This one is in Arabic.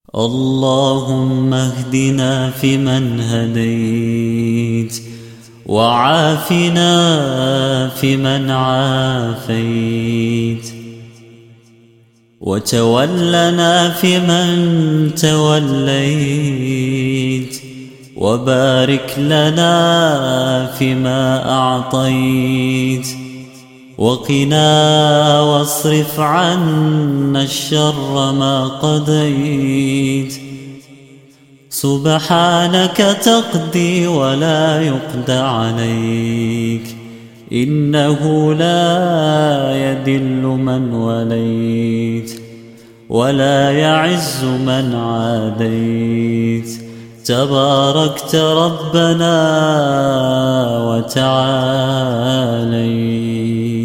اللهم اهدنا فيمن هديت، وعافنا فيمن عافيت، وتولنا فيمن توليت، وبارك لنا فيما أعطيت، وقنا واصرف عنا الشر ما قضيت. سبحانك تقضي ولا يقضى عليك، إنه لا يذل من وليت ولا يعز من عاديت. تباركت ربنا وتعاليت.